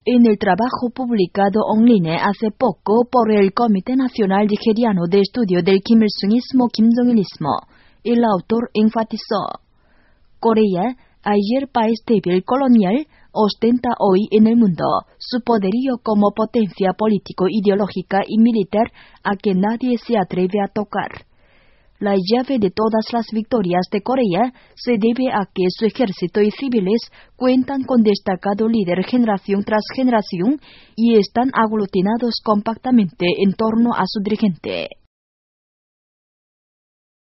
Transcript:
En el trabajo publicado online hace poco por el Comité Nacional Nigeriano de Estudio del Kim Il-sungismo, Kim Jong-ilismo, el autor enfatizó: Corea, ayer país débil colonial, ostenta hoy en el mundo su poderío como potencia político-ideológica y militar a que nadie se atreve a tocar. La llave de todas las victorias de Corea se debe a que su ejército y civiles cuentan con destacado líder generación tras generación y están aglutinados compactamente en torno a su dirigente.